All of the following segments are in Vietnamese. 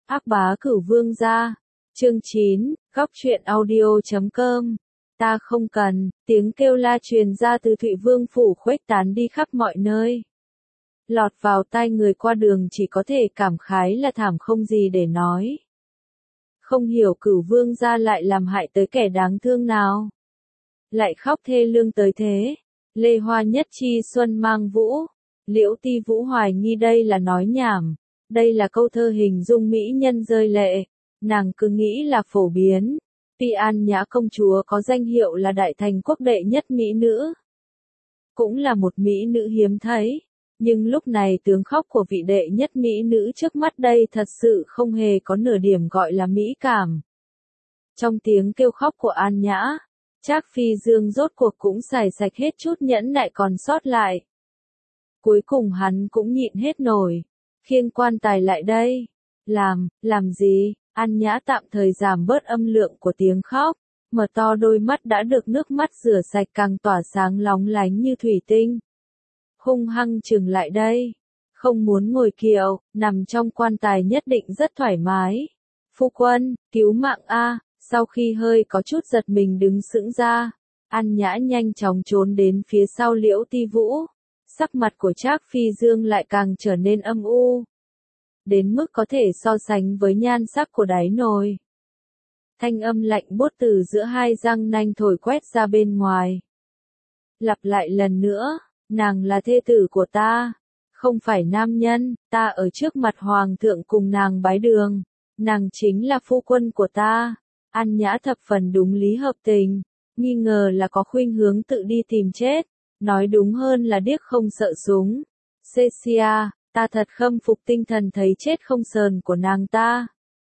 Ác bá cửu vương gia. Chương 9, góc truyện audio.com. Ta không cần, tiếng kêu la truyền ra từ Thụy Vương phủ khuếch tán đi khắp mọi nơi. Lọt vào tai người qua đường chỉ có thể cảm khái là thảm không gì để nói. Không hiểu cửu vương gia lại làm hại tới kẻ đáng thương nào. Lại khóc thê lương tới thế. Lê Hoa nhất chi xuân mang vũ. Liễu Ti Vũ hoài nghi đây là nói nhảm. Đây là câu thơ hình dung mỹ nhân rơi lệ. Nàng cứ nghĩ là phổ biến. Tuy An Nhã công chúa có danh hiệu là đại thành quốc đệ nhất mỹ nữ. Cũng là một mỹ nữ hiếm thấy. Nhưng lúc này tướng khóc của vị đệ nhất mỹ nữ trước mắt đây thật sự không hề có nửa điểm gọi là mỹ cảm. Trong tiếng kêu khóc của An Nhã, Trác Phi Dương rốt cuộc cũng xài sạch hết chút nhẫn nại còn sót lại. Cuối cùng hắn cũng nhịn hết nổi. Khiêng quan tài lại đây. Làm gì? An Nhã tạm thời giảm bớt âm lượng của tiếng khóc, mở to đôi mắt đã được nước mắt rửa sạch càng tỏa sáng lóng lánh như thủy tinh. Hung hăng chừng lại đây. Không muốn ngồi kiệu, nằm trong quan tài nhất định rất thoải mái. Phu quân, cứu mạng a! Sau khi hơi có chút giật mình đứng sững ra, An Nhã nhanh chóng trốn đến phía sau Liễu Ti Vũ. Sắc mặt của Trác Phi Dương lại càng trở nên âm u. Đến mức có thể so sánh với nhan sắc của đáy nồi. Thanh âm lạnh buốt từ giữa hai răng nanh thổi quét ra bên ngoài. Lặp lại lần nữa, nàng là thê tử của ta, không phải nam nhân, ta ở trước mặt hoàng thượng cùng nàng bái đường, nàng chính là phu quân của ta. An Nhã thập phần đúng lý hợp tình, nghi ngờ là có khuynh hướng tự đi tìm chết, nói đúng hơn là điếc không sợ súng. Cecia, ta thật khâm phục tinh thần thấy chết không sờn của nàng ta.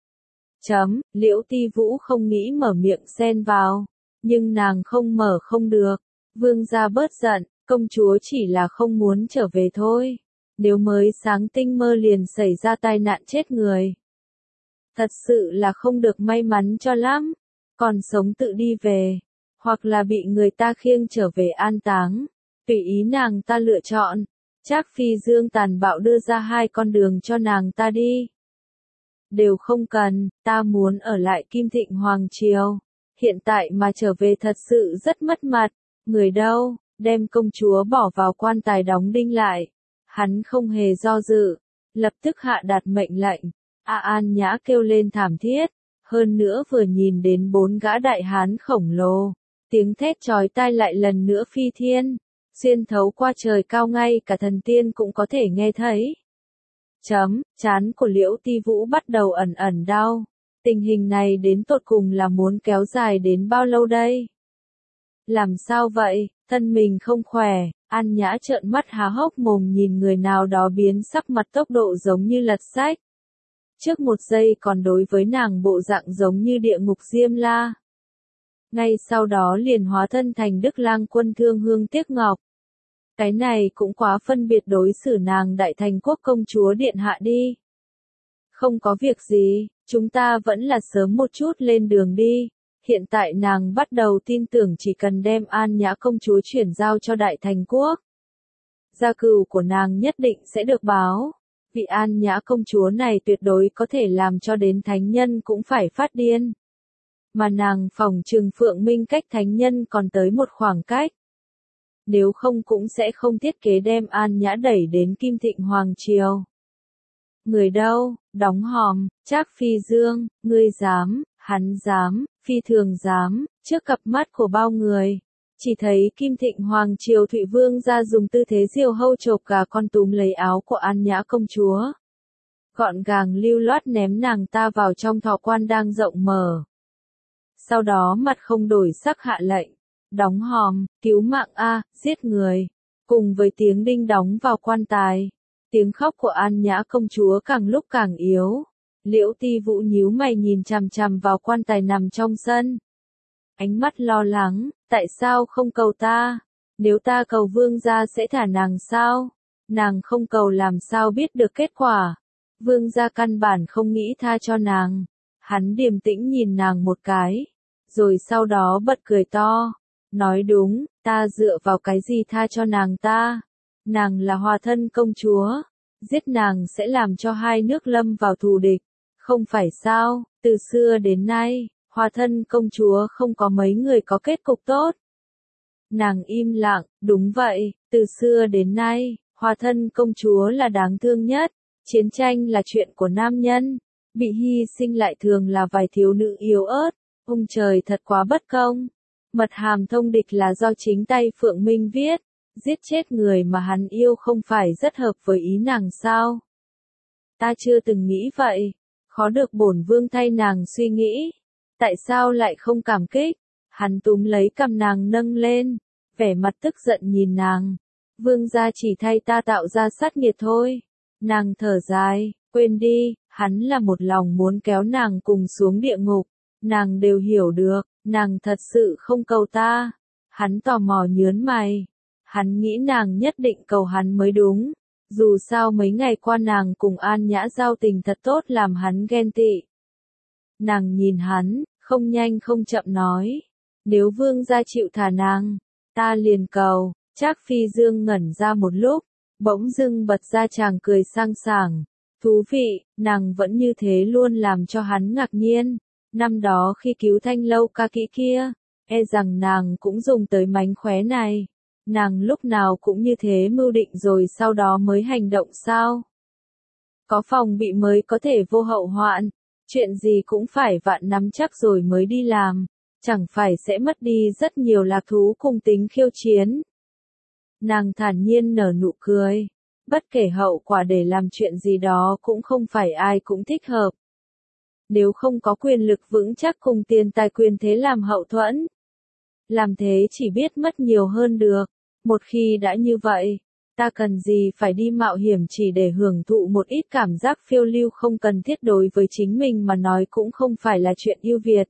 Liễu Ti Vũ không nghĩ mở miệng xen vào, nhưng nàng không mở không được. Vương gia bớt giận, công chúa chỉ là không muốn trở về thôi. Nếu mới sáng tinh mơ liền xảy ra tai nạn chết người. Thật sự là không được may mắn cho lắm. Còn sống tự đi về, hoặc là bị người ta khiêng trở về an táng. Tùy ý nàng ta lựa chọn. Trác Phi Dương tàn bạo đưa ra hai con đường cho nàng ta đi. Đều không cần, ta muốn ở lại Kim Thịnh Hoàng Triều. Hiện tại mà trở về thật sự rất mất mặt. Người đâu, đem công chúa bỏ vào quan tài đóng đinh lại. Hắn không hề do dự, lập tức hạ đạt mệnh lệnh. An Nhã kêu lên thảm thiết, hơn nữa vừa nhìn đến bốn gã đại hán khổng lồ. Tiếng thét chói tai lại lần nữa phi thiên. Xuyên thấu qua trời cao ngay cả thần tiên cũng có thể nghe thấy. Trán của Liễu Ti Vũ bắt đầu ẩn ẩn đau. Tình hình này đến tột cùng là muốn kéo dài đến bao lâu đây? Làm sao vậy, thân mình không khỏe, An Nhã trợn mắt há hốc mồm nhìn người nào đó biến sắc mặt tốc độ giống như lật sách. Trước một giây còn đối với nàng bộ dạng giống như địa ngục Diêm La. Ngay sau đó liền hóa thân thành Đức Lang Quân Thương Hương Tiếc Ngọc. Cái này cũng quá phân biệt đối xử nàng đại thành quốc công chúa điện hạ đi. Không có việc gì, chúng ta vẫn là sớm một chút lên đường đi. Hiện tại nàng bắt đầu tin tưởng chỉ cần đem An Nhã công chúa chuyển giao cho đại thành quốc. Gia cửu của nàng nhất định sẽ được báo. Vị An Nhã công chúa này tuyệt đối có thể làm cho đến thánh nhân cũng phải phát điên. Mà nàng phỏng chừng Phượng Minh cách thánh nhân còn tới một khoảng cách. Nếu không cũng sẽ không thiết kế đem An Nhã đẩy đến Kim Thịnh Hoàng Triều. Người đâu, đóng hòm, Trác Phi Dương, ngươi dám, hắn dám, phi thường dám, trước cặp mắt của bao người. Chỉ thấy Kim Thịnh Hoàng Triều Thụy Vương ra dùng tư thế diều hâu chộp gà con túm lấy áo của An Nhã công chúa. Gọn gàng lưu loát ném nàng ta vào trong thọ quan đang rộng mở. Sau đó mặt không đổi sắc hạ lệnh. Đóng hòm, cứu mạng a, giết người. Cùng với tiếng đinh đóng vào quan tài. Tiếng khóc của An Nhã công chúa càng lúc càng yếu. Liễu Ti Vũ nhíu mày nhìn chằm chằm vào quan tài nằm trong sân. Ánh mắt lo lắng, tại sao không cầu ta? Nếu ta cầu vương gia sẽ thả nàng sao? Nàng không cầu làm sao biết được kết quả? Vương gia căn bản không nghĩ tha cho nàng. Hắn điềm tĩnh nhìn nàng một cái. Rồi sau đó bật cười to. Nói đúng, ta dựa vào cái gì tha cho nàng ta? Nàng là hòa thân công chúa. Giết nàng sẽ làm cho hai nước lâm vào thù địch. Không phải sao, từ xưa đến nay, Hòa thân công chúa không có mấy người có kết cục tốt. Nàng im lặng, đúng vậy, từ xưa đến nay, Hòa thân công chúa là đáng thương nhất. Chiến tranh là chuyện của nam nhân, bị hy sinh lại thường là vài thiếu nữ yếu ớt. Ông trời thật quá bất công. Mật hàm thông địch là do chính tay Phượng Minh viết. Giết chết người mà hắn yêu không phải rất hợp với ý nàng sao? Ta chưa từng nghĩ vậy. Khó được bổn vương thay nàng suy nghĩ. Tại sao lại không cảm kích? Hắn túm lấy cằm nàng nâng lên, vẻ mặt tức giận nhìn nàng. Vương gia chỉ thay ta tạo ra sát nghiệt thôi. Nàng thở dài, quên đi, hắn là một lòng muốn kéo nàng cùng xuống địa ngục. Nàng đều hiểu được, nàng thật sự không cầu ta. Hắn tò mò nhớn mày. Hắn nghĩ nàng nhất định cầu hắn mới đúng. Dù sao mấy ngày qua nàng cùng An Nhã giao tình thật tốt làm hắn ghen tị. Nàng nhìn hắn, không nhanh không chậm nói. Nếu vương gia chịu thả nàng, ta liền cầu. Trác Phi Dương ngẩn ra một lúc, bỗng dưng bật ra chàng cười sang sảng. Thú vị, nàng vẫn như thế luôn làm cho hắn ngạc nhiên. Năm đó khi cứu Thanh Lâu ca kỹ kia, e rằng nàng cũng dùng tới mánh khóe này. Nàng lúc nào cũng như thế mưu định rồi sau đó mới hành động sao? Có phòng bị mới có thể vô hậu hoạn, chuyện gì cũng phải vạn nắm chắc rồi mới đi làm, chẳng phải sẽ mất đi rất nhiều lạc thú cùng tính khiêu chiến. Nàng thản nhiên nở nụ cười, bất kể hậu quả để làm chuyện gì đó cũng không phải ai cũng thích hợp. Nếu không có quyền lực vững chắc cùng tiền tài quyền thế làm hậu thuẫn, làm thế chỉ biết mất nhiều hơn được. Một khi đã như vậy, ta cần gì phải đi mạo hiểm chỉ để hưởng thụ một ít cảm giác phiêu lưu không cần thiết đối với chính mình mà nói cũng không phải là chuyện ưu việt.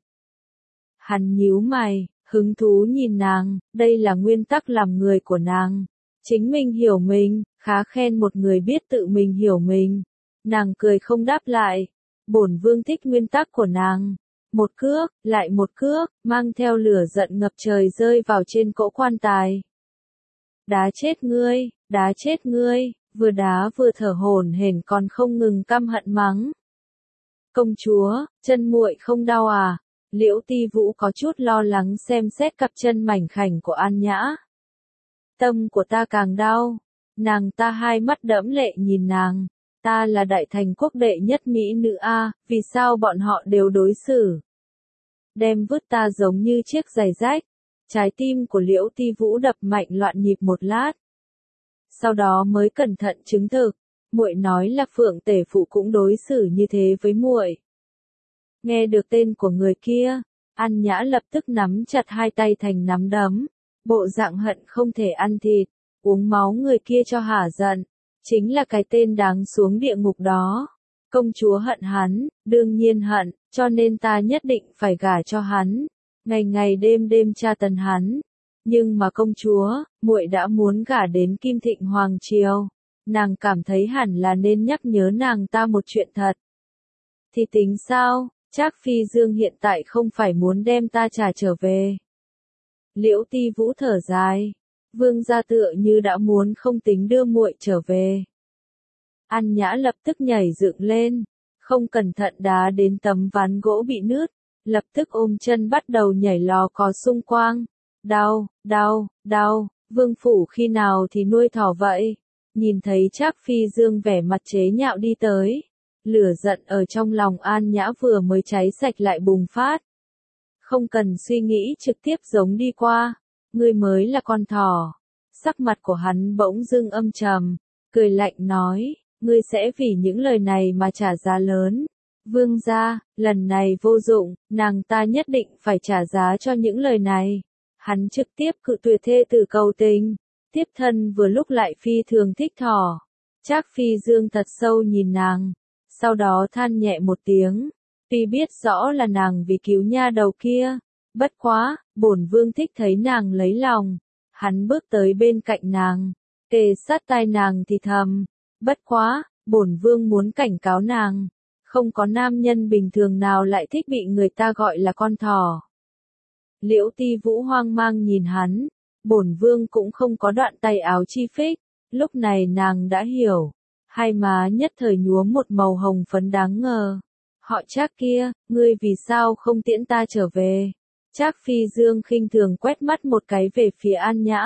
Hắn nhíu mày, hứng thú nhìn nàng, đây là nguyên tắc làm người của nàng. Chính mình hiểu mình, khá khen một người biết tự mình hiểu mình. Nàng cười không đáp lại. Bổn vương thích nguyên tắc của nàng. Một cước, lại một cước, mang theo lửa giận ngập trời rơi vào trên cỗ quan tài. Đá chết ngươi, vừa đá vừa thở hổn hển còn không ngừng căm hận mắng. Công chúa, chân muội không đau à? Liễu Ti Vũ có chút lo lắng xem xét cặp chân mảnh khảnh của An Nhã. Tâm của ta càng đau. Nàng ta hai mắt đẫm lệ nhìn nàng. Ta là đại thành quốc đệ nhất mỹ nữ a, vì sao bọn họ đều đối xử? Đem vứt ta giống như chiếc giày rách. Trái tim của Liễu Ti Vũ đập mạnh loạn nhịp một lát. Sau đó mới cẩn thận chứng thực, muội nói là Phượng tể phụ cũng đối xử như thế với muội. Nghe được tên của người kia, An Nhã lập tức nắm chặt hai tay thành nắm đấm, bộ dạng hận không thể ăn thịt, uống máu người kia cho hả giận, chính là cái tên đáng xuống địa ngục đó. Công chúa hận hắn, đương nhiên hận, cho nên ta nhất định phải gả cho hắn. Ngày ngày đêm đêm tra tấn hắn. Nhưng mà công chúa, muội đã muốn gả đến Kim Thịnh Hoàng Triều. Nàng cảm thấy hẳn là nên nhắc nhớ nàng ta một chuyện thật. Thì tính sao, Trác Phi Dương hiện tại không phải muốn đem ta trả trở về. Liễu Ti Vũ thở dài. Vương gia tựa như đã muốn không tính đưa muội trở về. An Nhã lập tức nhảy dựng lên. Không cẩn thận đá đến tấm ván gỗ bị nứt. Lập tức ôm chân bắt đầu nhảy lò cò xung quanh. Đau, đau, đau, vương phủ khi nào thì nuôi thỏ vậy? Nhìn thấy Trác Phi Dương vẻ mặt chế nhạo đi tới. Lửa giận ở trong lòng An Nhã vừa mới cháy sạch lại bùng phát. Không cần suy nghĩ trực tiếp giống đi qua. Ngươi mới là con thỏ. Sắc mặt của hắn bỗng dưng âm trầm. Cười lạnh nói, ngươi sẽ vì những lời này mà trả giá lớn. Vương gia, lần này vô dụng, nàng ta nhất định phải trả giá cho những lời này. Hắn trực tiếp cự tuyệt thê tử cầu tình. Tiếp thân vừa lúc lại phi thường thích thỏ. Trác Phi Dương thật sâu nhìn nàng. Sau đó than nhẹ một tiếng. Tuy biết rõ là nàng vì cứu nha đầu kia. Bất quá, bổn vương thích thấy nàng lấy lòng. Hắn bước tới bên cạnh nàng. Kề sát tai nàng thì thầm. Bất quá, bổn vương muốn cảnh cáo nàng. Không có nam nhân bình thường nào lại thích bị người ta gọi là con thỏ. Liễu Ti Vũ hoang mang nhìn hắn. Bổn vương cũng không có đoạn tay áo chi phích. Lúc này nàng đã hiểu. Hai má nhất thời nhuốm một màu hồng phấn đáng ngờ. Họ Trác kia, ngươi vì sao không tiễn ta trở về? Trác Phi Dương khinh thường quét mắt một cái về phía An Nhã.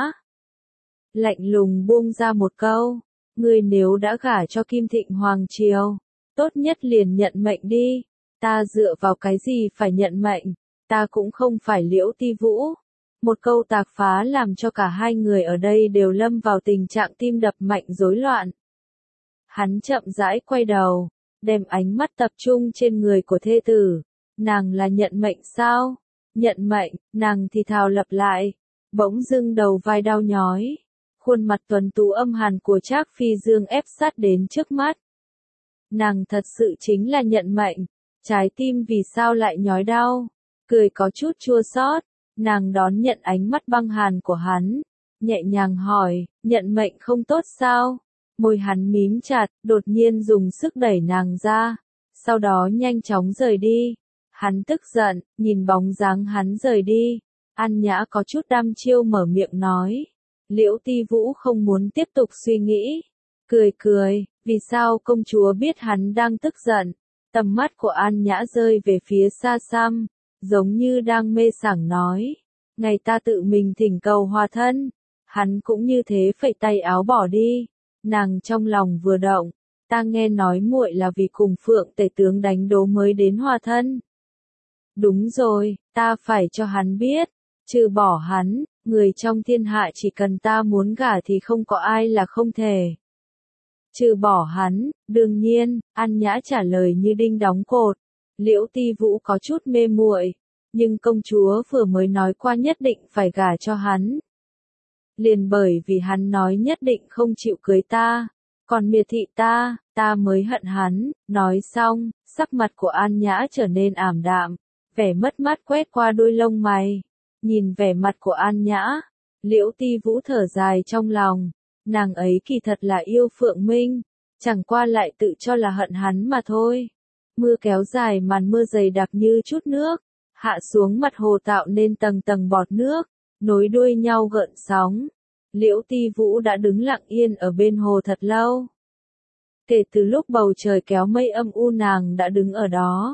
Lạnh lùng buông ra một câu, ngươi nếu đã gả cho Kim Thịnh Hoàng Triều, tốt nhất liền nhận mệnh đi. Ta dựa vào cái gì phải nhận mệnh, ta cũng không phải Liễu Ti Vũ. Một câu tạc phá làm cho cả hai người ở đây đều lâm vào tình trạng tim đập mạnh rối loạn. Hắn chậm rãi quay đầu, đem ánh mắt tập trung trên người của thê tử. Nàng là nhận mệnh sao? Nhận mệnh, nàng thì thào lặp lại. Bỗng dưng đầu vai đau nhói. Khuôn mặt tuấn tú âm hàn của Trác Phi Dương ép sát đến trước mắt. Nàng thật sự chính là nhận mệnh. Trái tim vì sao lại nhói đau? Cười có chút chua xót. Nàng đón nhận ánh mắt băng hàn của hắn. Nhẹ nhàng hỏi, nhận mệnh không tốt sao? Môi hắn mím chặt, đột nhiên dùng sức đẩy nàng ra. Sau đó nhanh chóng rời đi. Hắn tức giận, nhìn bóng dáng hắn rời đi. An Nhã có chút đăm chiêu mở miệng nói. Liễu Ti Vũ không muốn tiếp tục suy nghĩ. Cười cười, vì sao công chúa biết hắn đang tức giận. Tầm mắt của An Nhã rơi về phía xa xăm, giống như đang mê sảng nói. Ngày ta tự mình thỉnh cầu hòa thân, hắn cũng như thế phẩy tay áo bỏ đi. Nàng trong lòng vừa động, ta nghe nói muội là vì cùng Phượng Tể tướng đánh đố mới đến hòa thân. Đúng rồi, ta phải cho hắn biết, trừ bỏ hắn, người trong thiên hạ chỉ cần ta muốn gả thì không có ai là không thể. Trừ bỏ hắn, đương nhiên, An Nhã trả lời như đinh đóng cột. Liễu Ti Vũ có chút mê muội, nhưng công chúa vừa mới nói qua nhất định phải gả cho hắn. Liền bởi vì hắn nói nhất định không chịu cưới ta, còn miệt thị ta mới hận hắn. Nói xong, sắc mặt của An Nhã trở nên ảm đạm, vẻ mất mát quét qua đôi lông mày. Nhìn vẻ mặt của An Nhã, Liễu Ti Vũ thở dài trong lòng, nàng ấy kỳ thật là yêu Phượng Minh, chẳng qua lại tự cho là hận hắn mà thôi. Mưa kéo dài, màn mưa dày đặc như chút nước, hạ xuống mặt hồ tạo nên tầng tầng bọt nước, nối đuôi nhau gợn sóng. Liễu Ti Vũ đã đứng lặng yên ở bên hồ thật lâu. Kể từ lúc bầu trời kéo mây âm u nàng đã đứng ở đó.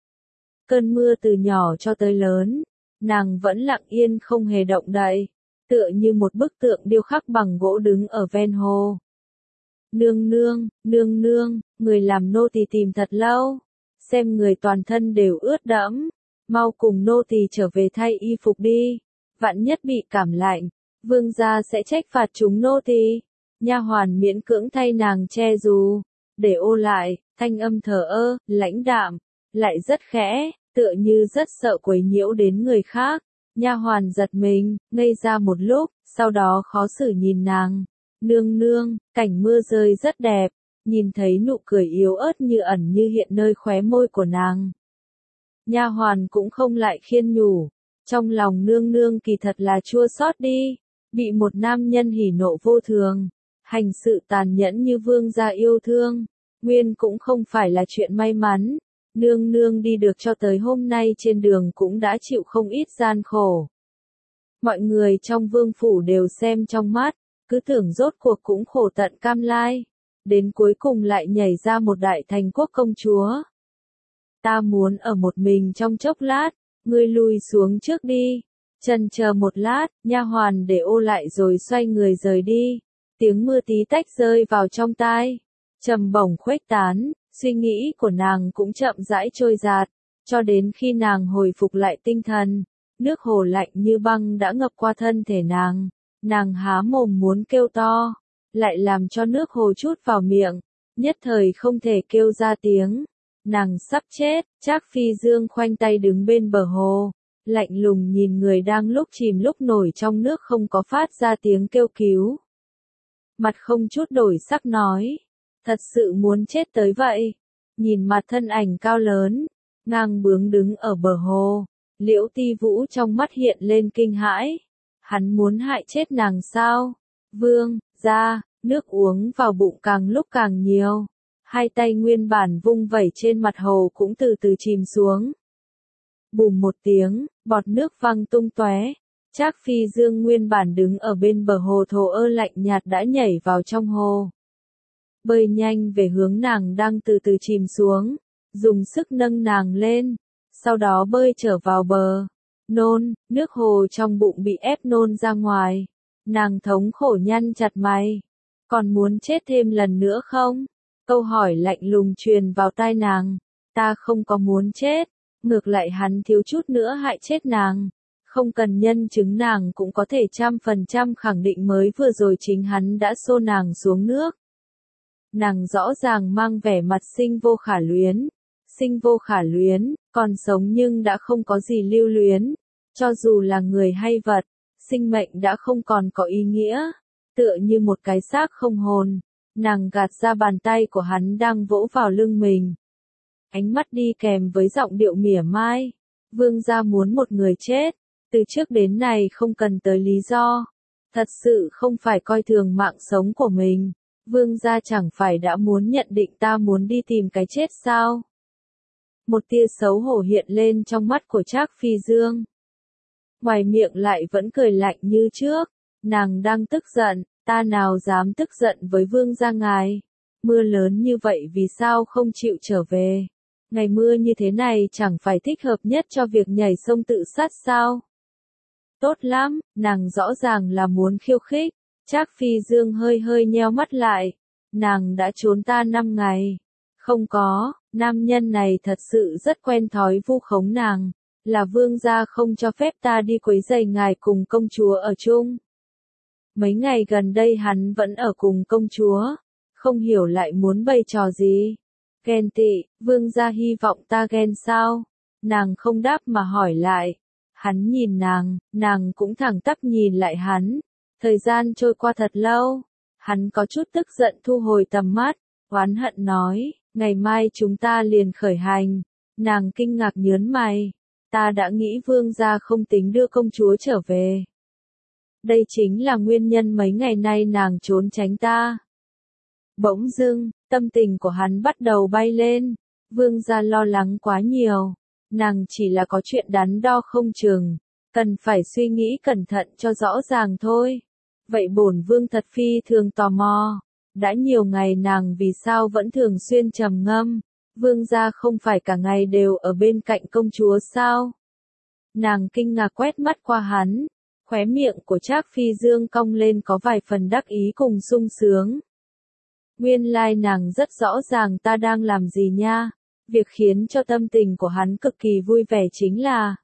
Cơn mưa từ nhỏ cho tới lớn, nàng vẫn lặng yên không hề động đậy, tựa như một bức tượng điêu khắc bằng gỗ đứng ở ven hồ. Nương nương, người làm nô tỳ tìm thật lâu, xem người toàn thân đều ướt đẫm, mau cùng nô tỳ trở về thay y phục đi, vạn nhất bị cảm lạnh, vương gia sẽ trách phạt chúng nô tỳ. Nha hoàn miễn cưỡng thay nàng che dù, để ô lại, thanh âm thờ ơ, lãnh đạm, lại rất khẽ, tựa như rất sợ quấy nhiễu đến người khác. Nha hoàn giật mình, ngây ra một lúc, sau đó khó xử nhìn nàng. Nương, cảnh mưa rơi rất đẹp, nhìn thấy nụ cười yếu ớt như ẩn như hiện nơi khóe môi của nàng. Nha hoàn cũng không lại khiên nhủ, trong lòng nương kỳ thật là chua xót đi, bị một nam nhân hỉ nộ vô thường, hành sự tàn nhẫn như vương gia yêu thương, nguyên cũng không phải là chuyện may mắn. Nương đi được cho tới hôm nay trên đường cũng đã chịu không ít gian khổ. Mọi người trong vương phủ đều xem trong mắt, cứ tưởng rốt cuộc cũng khổ tận cam lai, đến cuối cùng lại nhảy ra một đại thành quốc công chúa. Ta muốn ở một mình trong chốc lát, ngươi lùi xuống trước đi. Chần chờ một lát, nha hoàn để ô lại rồi xoay người rời đi. Tiếng mưa tí tách rơi vào trong tai, trầm bổng khuếch tán. Suy nghĩ của nàng cũng chậm rãi trôi dạt, cho đến khi nàng hồi phục lại tinh thần, nước hồ lạnh như băng đã ngập qua thân thể nàng, nàng há mồm muốn kêu to, lại làm cho nước hồ chút vào miệng, nhất thời không thể kêu ra tiếng, nàng sắp chết. Trác Phi Dương khoanh tay đứng bên bờ hồ, lạnh lùng nhìn người đang lúc chìm lúc nổi trong nước không có phát ra tiếng kêu cứu. Mặt không chút đổi sắc nói. Thật sự muốn chết tới vậy. Nhìn mặt thân ảnh cao lớn, ngang bướng đứng ở bờ hồ, Liễu Ti Vũ trong mắt hiện lên kinh hãi. Hắn muốn hại chết nàng sao? Vương gia, nước uống vào bụng càng lúc càng nhiều. Hai tay nguyên bản vung vẩy trên mặt hồ cũng từ từ chìm xuống. Bùm một tiếng, bọt nước văng tung tóe. Trác Phi Dương nguyên bản đứng ở bên bờ hồ thổ ơ lạnh nhạt đã nhảy vào trong hồ. Bơi nhanh về hướng nàng đang từ từ chìm xuống, dùng sức nâng nàng lên, sau đó bơi trở vào bờ. Nôn, nước hồ trong bụng bị ép nôn ra ngoài. Nàng thống khổ nhăn chặt mày. Còn muốn chết thêm lần nữa không? Câu hỏi lạnh lùng truyền vào tai nàng. Ta không có muốn chết. Ngược lại hắn thiếu chút nữa hại chết nàng. Không cần nhân chứng nàng cũng có thể 100% khẳng định mới vừa rồi chính hắn đã xô nàng xuống nước. Nàng rõ ràng mang vẻ mặt sinh vô khả luyến. Sinh vô khả luyến, còn sống nhưng đã không có gì lưu luyến. Cho dù là người hay vật, sinh mệnh đã không còn có ý nghĩa. Tựa như một cái xác không hồn. Nàng gạt ra bàn tay của hắn đang vỗ vào lưng mình. Ánh mắt đi kèm với giọng điệu mỉa mai. Vương gia muốn một người chết. Từ trước đến nay không cần tới lý do. Thật sự không phải coi thường mạng sống của mình. Vương gia chẳng phải đã muốn nhận định ta muốn đi tìm cái chết sao? Một tia xấu hổ hiện lên trong mắt của Trác Phi Dương. Ngoài miệng lại vẫn cười lạnh như trước. Nàng đang tức giận, ta nào dám tức giận với vương gia ngài. Mưa lớn như vậy vì sao không chịu trở về? Ngày mưa như thế này chẳng phải thích hợp nhất cho việc nhảy sông tự sát sao? Tốt lắm, nàng rõ ràng là muốn khiêu khích. Trác Phi Dương hơi hơi nheo mắt lại. Nàng đã trốn ta 5 ngày. Không có, nam nhân này thật sự rất quen thói vu khống nàng. Là vương gia không cho phép ta đi quấy rầy ngài cùng công chúa ở chung. Mấy ngày gần đây hắn vẫn ở cùng công chúa. Không hiểu lại muốn bày trò gì. Ghen tị, vương gia hy vọng ta ghen sao? Nàng không đáp mà hỏi lại. Hắn nhìn nàng cũng thẳng tắp nhìn lại hắn. Thời gian trôi qua thật lâu. Hắn có chút tức giận thu hồi tầm mắt. Oán hận nói, ngày mai chúng ta liền khởi hành. Nàng kinh ngạc nhớn mày. Ta đã nghĩ vương gia không tính đưa công chúa trở về. Đây chính là nguyên nhân mấy ngày nay nàng trốn tránh ta. Bỗng dưng, tâm tình của hắn bắt đầu bay lên. Vương gia lo lắng quá nhiều. Nàng chỉ là có chuyện đắn đo không chừng. Cần phải suy nghĩ cẩn thận cho rõ ràng thôi. Vậy bổn vương thật phi thường tò mò. Đã nhiều ngày nàng vì sao vẫn thường xuyên trầm ngâm. Vương gia không phải cả ngày đều ở bên cạnh công chúa sao? Nàng kinh ngạc quét mắt qua hắn. Khóe miệng của Trác Phi Dương cong lên có vài phần đắc ý cùng sung sướng. Nguyên lai nàng rất rõ ràng ta đang làm gì nha. Việc khiến cho tâm tình của hắn cực kỳ vui vẻ chính là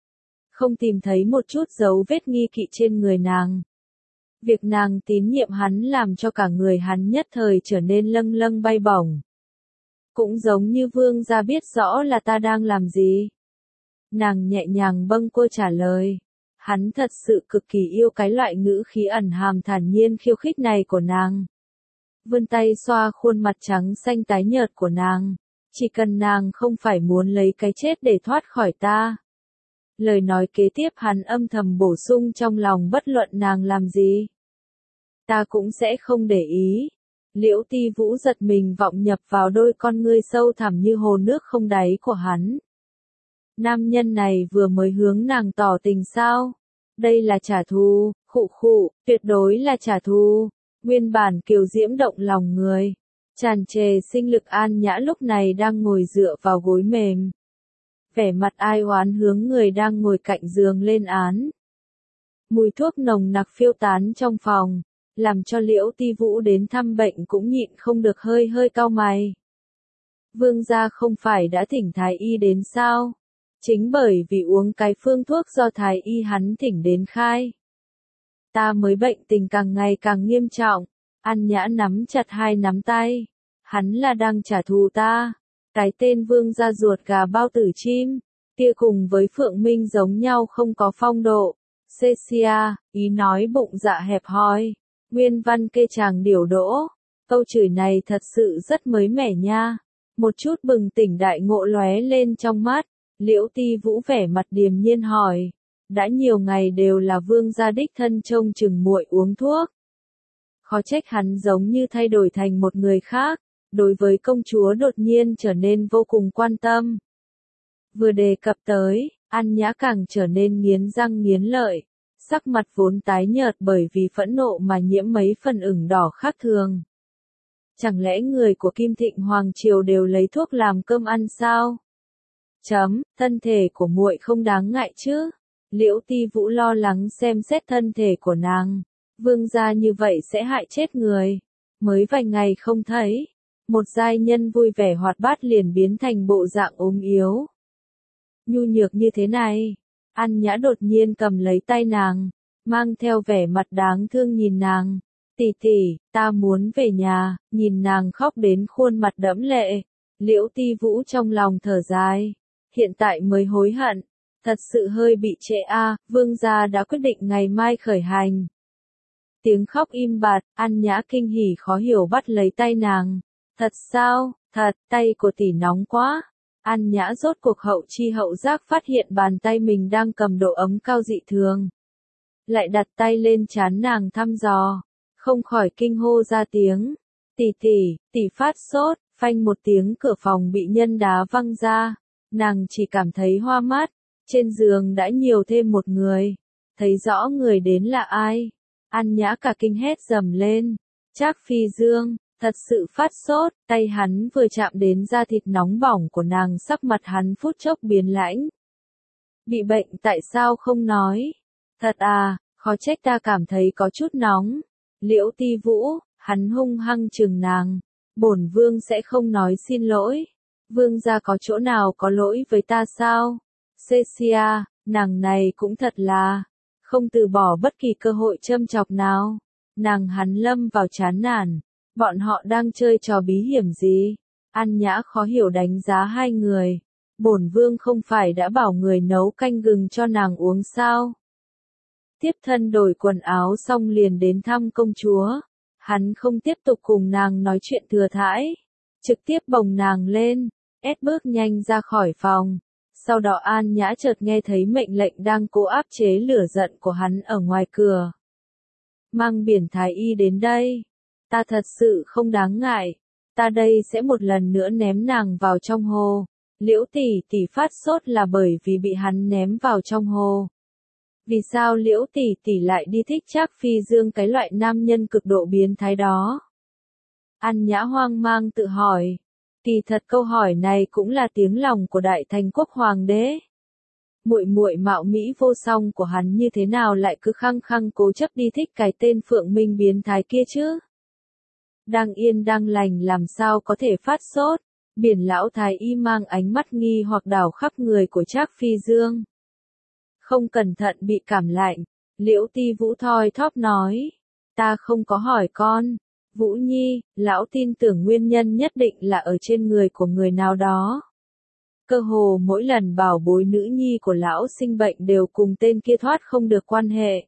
không tìm thấy một chút dấu vết nghi kỵ trên người nàng. Việc nàng tín nhiệm hắn làm cho cả người hắn nhất thời trở nên lâng lâng bay bổng. Cũng giống như vương gia biết rõ là ta đang làm gì. Nàng nhẹ nhàng bâng quơ trả lời. Hắn thật sự cực kỳ yêu cái loại ngữ khí ẩn hàm thản nhiên khiêu khích này của nàng. Vươn tay xoa khuôn mặt trắng xanh tái nhợt của nàng. Chỉ cần nàng không phải muốn lấy cái chết để thoát khỏi ta. Lời nói kế tiếp hắn âm thầm bổ sung trong lòng bất luận nàng làm gì. Ta cũng sẽ không để ý. Liễu Ti Vũ giật mình vọng nhập vào đôi con ngươi sâu thẳm như hồ nước không đáy của hắn. Nam nhân này vừa mới hướng nàng tỏ tình sao? Đây là trả thù, khụ khụ, tuyệt đối là trả thù. Nguyên bản kiều diễm động lòng người. Tràn trề sinh lực An Nhã lúc này đang ngồi dựa vào gối mềm. Vẻ mặt ai oán hướng người đang ngồi cạnh giường lên án. Mùi thuốc nồng nặc phiêu tán trong phòng, làm cho Liễu Ti Vũ đến thăm bệnh cũng nhịn không được hơi hơi cau mày. Vương gia không phải đã thỉnh Thái Y đến sao? Chính bởi vì uống cái phương thuốc do Thái Y hắn thỉnh đến khai. Ta mới bệnh tình càng ngày càng nghiêm trọng. An Nhã nắm chặt hai nắm tay. Hắn là đang trả thù ta. Cái tên vương gia ruột gà bao tử chim. Kia cùng với Phượng Minh giống nhau không có phong độ. Cecia, ý nói bụng dạ hẹp hòi. Nguyên văn kê chàng điểu đỗ. Câu chửi này thật sự rất mới mẻ nha. Một chút bừng tỉnh đại ngộ lóe lên trong mắt. Liễu Ti Vũ vẻ mặt điềm nhiên hỏi. Đã nhiều ngày đều là vương gia đích thân trông chừng muội uống thuốc. Khó trách hắn giống như thay đổi thành một người khác. Đối với công chúa đột nhiên trở nên vô cùng quan tâm. Vừa đề cập tới, An Nhã càng trở nên nghiến răng nghiến lợi. Sắc mặt vốn tái nhợt bởi vì phẫn nộ mà nhiễm mấy phần ửng đỏ khác thường. Chẳng lẽ người của Kim Thịnh Hoàng Triều đều lấy thuốc làm cơm ăn sao? Thân thể của muội không đáng ngại chứ? Liễu Ti Vũ lo lắng xem xét thân thể của nàng. Vương gia như vậy sẽ hại chết người. Mới vài ngày không thấy, một giai nhân vui vẻ hoạt bát liền biến thành bộ dạng ốm yếu. Nhu nhược như thế này, An Nhã đột nhiên cầm lấy tay nàng, mang theo vẻ mặt đáng thương nhìn nàng. Tỷ tỷ, ta muốn về nhà, nhìn nàng khóc đến khuôn mặt đẫm lệ. Liễu Ti Vũ trong lòng thở dài, hiện tại mới hối hận, thật sự hơi bị trễ a. Vương gia đã quyết định ngày mai khởi hành. Tiếng khóc im bặt, An Nhã kinh hỉ khó hiểu bắt lấy tay nàng. Thật sao? Thật, tay của tỷ nóng quá. An Nhã rốt cuộc hậu chi hậu giác phát hiện bàn tay mình đang cầm độ ấm cao dị thường. Lại đặt tay lên trán nàng thăm dò, không khỏi kinh hô ra tiếng. Tỷ tỷ, tỷ phát sốt. Phanh một tiếng cửa phòng bị nhân đá văng ra. Nàng chỉ cảm thấy hoa mắt, trên giường đã nhiều thêm một người. Thấy rõ người đến là ai? An Nhã cả kinh hét dầm lên. Trác Phi Dương, thật sự phát sốt, tay hắn vừa chạm đến da thịt nóng bỏng của nàng, sắc mặt hắn phút chốc biến lãnh. Bị bệnh tại sao không nói? Thật à, khó trách ta cảm thấy có chút nóng. Liễu Ti Vũ, hắn hung hăng chừng nàng. Bổn vương sẽ không nói xin lỗi. Vương gia có chỗ nào có lỗi với ta sao? Cecia, nàng này cũng thật là không từ bỏ bất kỳ cơ hội châm chọc nào. Nàng hắn lâm vào chán nản. Bọn họ đang chơi trò bí hiểm gì? An Nhã khó hiểu đánh giá hai người. Bổn vương không phải đã bảo người nấu canh gừng cho nàng uống sao? Tiếp thân đổi quần áo xong liền đến thăm công chúa. Hắn không tiếp tục cùng nàng nói chuyện thừa thãi. Trực tiếp bồng nàng lên, ép bước nhanh ra khỏi phòng. Sau đó An Nhã chợt nghe thấy mệnh lệnh đang cố áp chế lửa giận của hắn ở ngoài cửa. Mang Biển Thái Y đến đây. Ta thật sự không đáng ngại. Ta đây sẽ một lần nữa ném nàng vào trong hồ. Liễu tỷ phát sốt là bởi vì bị hắn ném vào trong hồ. Vì sao Liễu tỷ lại đi thích Trác Phi Dương, cái loại nam nhân cực độ biến thái đó? An Nhã hoang mang tự hỏi. Kỳ thật câu hỏi này cũng là tiếng lòng của Đại Thành Quốc Hoàng đế. Muội mạo mỹ vô song của hắn như thế nào lại cứ khăng khăng cố chấp đi thích cái tên Phượng Minh biến thái kia chứ? Đang yên đang lành làm sao có thể phát sốt? Biển lão thái y mang ánh mắt nghi hoặc đảo khắp người của Trác Phi Dương. Không cẩn thận bị cảm lạnh. Liễu Ti Vũ thoi thóp nói. Ta không có hỏi con. Vũ Nhi, lão tin tưởng nguyên nhân nhất định là ở trên người của người nào đó. Cơ hồ mỗi lần bảo bối nữ nhi của lão sinh bệnh đều cùng tên kia thoát không được quan hệ.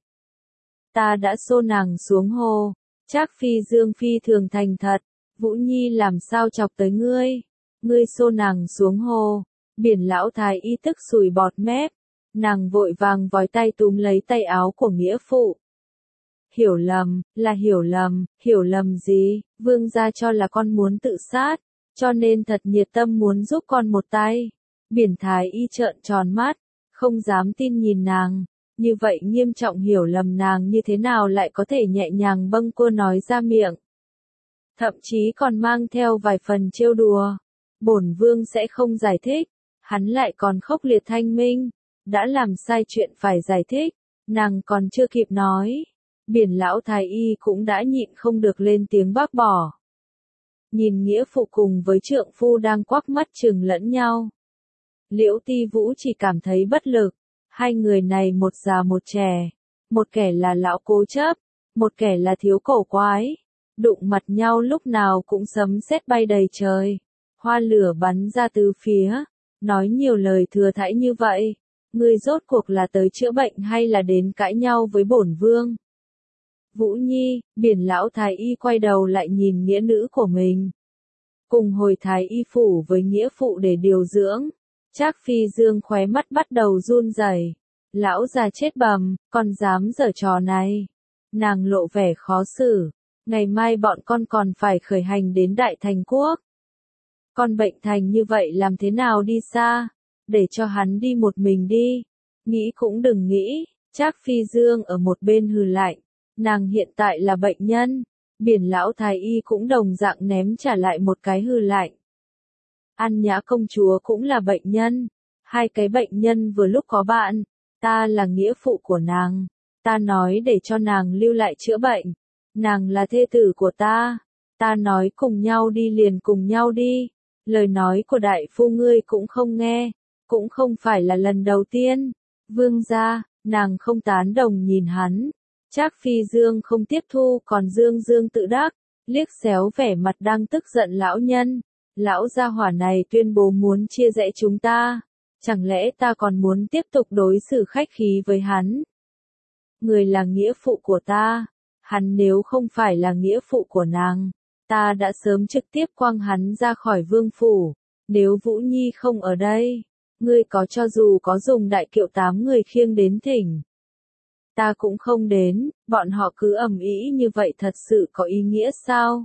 Ta đã xô nàng xuống hồ. Trác Phi Dương phi thường thành thật. Vũ Nhi làm sao chọc tới ngươi? Ngươi xô nàng xuống hồ. Biển lão thái y tức sùi bọt mép. Nàng vội vàng vòi tay túm lấy tay áo của nghĩa phụ. Hiểu lầm, là hiểu lầm gì? Vương gia cho là con muốn tự sát, cho nên thật nhiệt tâm muốn giúp con một tay. Biển thái y trợn tròn mắt, không dám tin nhìn nàng. Như vậy nghiêm trọng hiểu lầm nàng như thế nào lại có thể nhẹ nhàng bâng quơ nói ra miệng. Thậm chí còn mang theo vài phần trêu đùa. Bổn vương sẽ không giải thích. Hắn lại còn khốc liệt thanh minh. Đã làm sai chuyện phải giải thích. Nàng còn chưa kịp nói. Biển lão thái y cũng đã nhịn không được lên tiếng bác bỏ. Nhìn nghĩa phụ cùng với trượng phu đang quắc mắt chừng lẫn nhau. Liễu Ti Vũ chỉ cảm thấy bất lực. Hai người này một già một trẻ. Một kẻ là lão cố chấp. Một kẻ là thiếu cổ quái. Đụng mặt nhau lúc nào cũng sấm sét bay đầy trời. Hoa lửa bắn ra từ phía. Nói nhiều lời thừa thãi như vậy. Ngươi rốt cuộc là tới chữa bệnh hay là đến cãi nhau với bổn vương? Vũ Nhi, biển lão thái y quay đầu lại nhìn nghĩa nữ của mình. Cùng hồi thái y phủ với nghĩa phụ để điều dưỡng. Trác Phi Dương khóe mắt bắt đầu run rẩy. Lão già chết bầm, con dám giở trò này. Nàng lộ vẻ khó xử. Ngày mai bọn con còn phải khởi hành đến Đại Thành Quốc. Con bệnh thành như vậy làm thế nào đi xa? Để cho hắn đi một mình đi. Nghĩ cũng đừng nghĩ. Trác Phi Dương ở một bên hừ lạnh. Nàng hiện tại là bệnh nhân. Biển lão thái y cũng đồng dạng ném trả lại một cái hừ lạnh. An Nhã công chúa cũng là bệnh nhân. Hai cái bệnh nhân vừa lúc có bạn. Ta là nghĩa phụ của nàng. Ta nói để cho nàng lưu lại chữa bệnh. Nàng là thê tử của ta. Ta nói cùng nhau đi liền cùng nhau đi. Lời nói của đại phu ngươi cũng không nghe. Cũng không phải là lần đầu tiên. Vương gia, nàng không tán đồng nhìn hắn. Trác Phi Dương không tiếp thu còn Dương Dương tự đắc. Liếc xéo vẻ mặt đang tức giận lão nhân. Lão gia hỏa này tuyên bố muốn chia rẽ chúng ta. Chẳng lẽ ta còn muốn tiếp tục đối xử khách khí với hắn? Người là nghĩa phụ của ta. Hắn nếu không phải là nghĩa phụ của nàng, ta đã sớm trực tiếp quăng hắn ra khỏi vương phủ. Nếu Vũ Nhi không ở đây, ngươi có cho dù có dùng đại kiệu 8 người khiêng đến thỉnh, ta cũng không đến. Bọn họ cứ ầm ĩ như vậy thật sự có ý nghĩa sao?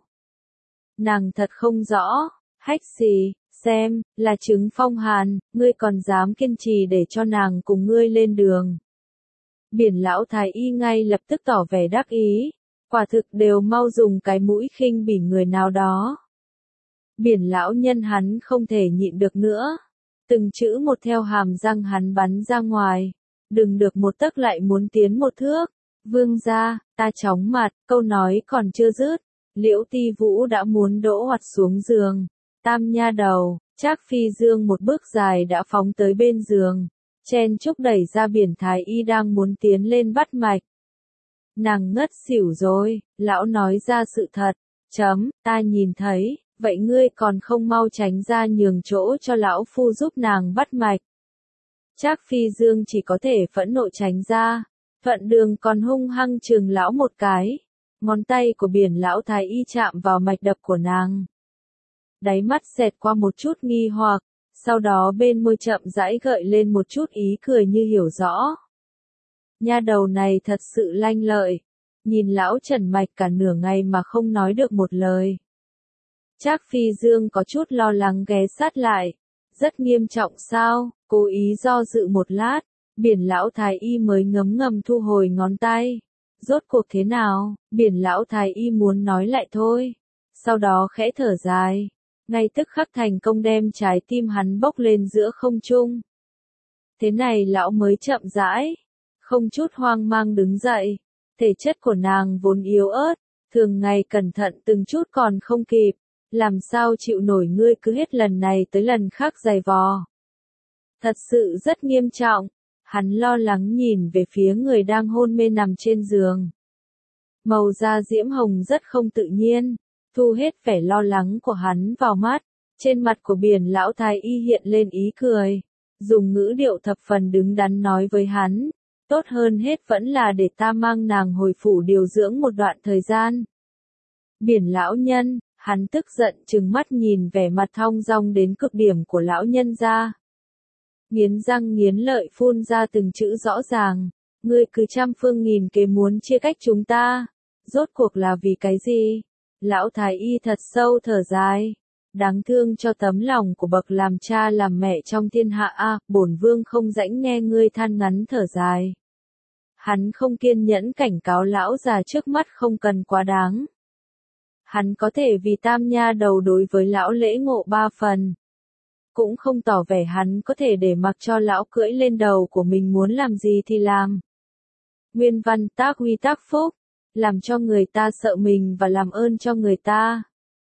Nàng thật không rõ. Hách gì, xem, là chứng phong hàn, ngươi còn dám kiên trì để cho nàng cùng ngươi lên đường. Biển lão thái y ngay lập tức tỏ vẻ đắc ý, quả thực đều mau dùng cái mũi khinh bỉ người nào đó. Biển lão nhân hắn không thể nhịn được nữa, từng chữ một theo hàm răng hắn bắn ra ngoài, đừng được một tấc lại muốn tiến một thước. Vương gia, ta chóng mặt, câu nói còn chưa dứt, Liễu Ti Vũ đã muốn đỗ hoạt xuống giường. Tam nha đầu, Trác Phi Dương một bước dài đã phóng tới bên giường, chen chúc đẩy ra biển thái y đang muốn tiến lên bắt mạch. Nàng ngất xỉu rồi, lão nói ra sự thật, ta nhìn thấy, vậy ngươi còn không mau tránh ra nhường chỗ cho lão phu giúp nàng bắt mạch. Trác Phi Dương chỉ có thể phẫn nộ tránh ra, Thuận Đường còn hung hăng chừng lão một cái, ngón tay của biển lão thái y chạm vào mạch đập của nàng. Đáy mắt xẹt qua một chút nghi hoặc, sau đó bên môi chậm rãi gợi lên một chút ý cười như hiểu rõ. Nha đầu này thật sự lanh lợi, nhìn lão trần mạch cả nửa ngày mà không nói được một lời. Trác Phi Dương có chút lo lắng ghé sát lại, rất nghiêm trọng sao, cố ý do dự một lát, biển lão thái y mới ngấm ngầm thu hồi ngón tay. Rốt cuộc thế nào, biển lão thái y muốn nói lại thôi, sau đó khẽ thở dài. Ngay tức khắc thành công đem trái tim hắn bốc lên giữa không trung. Thế này lão mới chậm rãi, không chút hoang mang đứng dậy. Thể chất của nàng vốn yếu ớt, thường ngày cẩn thận từng chút còn không kịp. Làm sao chịu nổi ngươi cứ hết lần này tới lần khác giày vò. Thật sự rất nghiêm trọng. Hắn lo lắng nhìn về phía người đang hôn mê nằm trên giường. Màu da diễm hồng rất không tự nhiên. Thu hết vẻ lo lắng của hắn vào mắt, trên mặt của biển lão thái y hiện lên ý cười, dùng ngữ điệu thập phần đứng đắn nói với hắn, tốt hơn hết vẫn là để ta mang nàng hồi phủ điều dưỡng một đoạn thời gian. Biển lão nhân, hắn tức giận trừng mắt nhìn vẻ mặt thong dong đến cực điểm của lão nhân ra. Nghiến răng nghiến lợi phun ra từng chữ rõ ràng, ngươi cứ trăm phương nghìn kế muốn chia cách chúng ta, rốt cuộc là vì cái gì? Lão thái y thật sâu thở dài, đáng thương cho tấm lòng của bậc làm cha làm mẹ trong thiên hạ a, bổn vương không rãnh nghe ngươi than ngắn thở dài. Hắn không kiên nhẫn cảnh cáo lão già trước mắt không cần quá đáng. Hắn có thể vì tam nha đầu đối với lão lễ ngộ 3 phần. Cũng không tỏ vẻ hắn có thể để mặc cho lão cưỡi lên đầu của mình muốn làm gì thì làm. Nguyên văn tác huy tác phúc, làm cho người ta sợ mình và làm ơn cho người ta.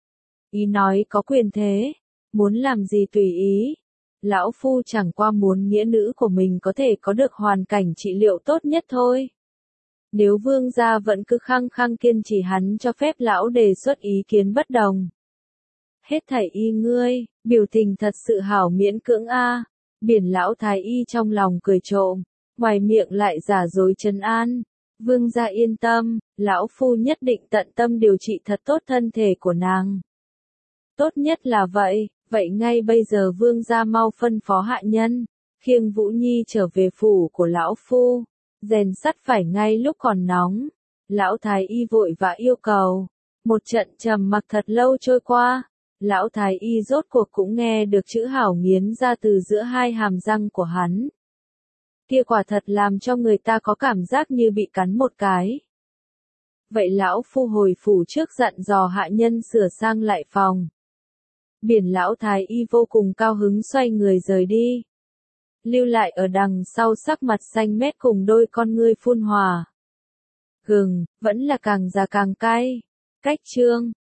Ý nói có quyền thế, muốn làm gì tùy ý. Lão phu chẳng qua muốn nghĩa nữ của mình có thể có được hoàn cảnh trị liệu tốt nhất thôi. Nếu vương gia vẫn cứ khăng khăng kiên trì hắn cho phép lão đề xuất ý kiến bất đồng. Hết thảy y ngươi, biểu tình thật sự hảo miễn cưỡng a. Biển lão thái y trong lòng cười trộm, ngoài miệng lại giả dối trấn an. Vương gia yên tâm, lão phu nhất định tận tâm điều trị thật tốt thân thể của nàng. Tốt nhất là vậy, vậy ngay bây giờ vương gia mau phân phó hạ nhân, khiêng Vũ Nhi trở về phủ của lão phu, rèn sắt phải ngay lúc còn nóng. Lão thái y vội vã yêu cầu. Một trận trầm mặc thật lâu trôi qua, lão thái y rốt cuộc cũng nghe được chữ hảo nghiến ra từ giữa hai hàm răng của hắn. Kia quả thật làm cho người ta có cảm giác như bị cắn một cái. Vậy lão phu hồi phủ trước dặn dò hạ nhân sửa sang lại phòng. Biển lão thái y vô cùng cao hứng xoay người rời đi. Lưu lại ở đằng sau sắc mặt xanh mét cùng đôi con ngươi phun hỏa. Gừng, vẫn là càng già càng cay. Cách chương